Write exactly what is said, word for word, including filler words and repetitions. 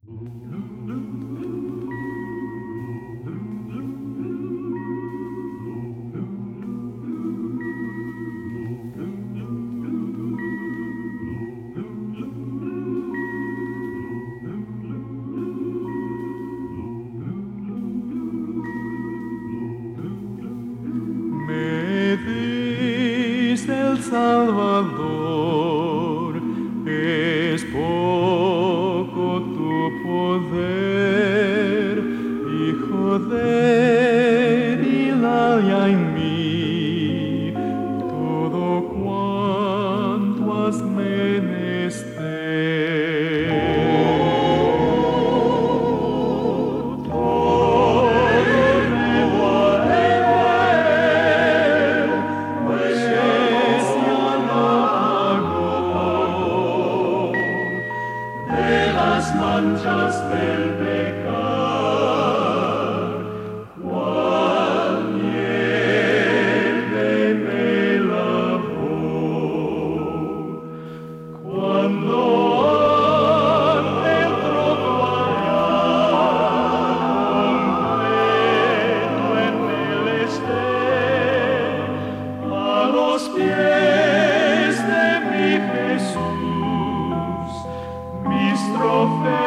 Me dice el Salvador, es poco tu poder, Hijo de Hilaya en mí, todo cuanto has menester. Manchas del pecar, cual nieve me lavó. Cuando adentro tu completo en él esté, a los pies de mi Jesús, mis trofeos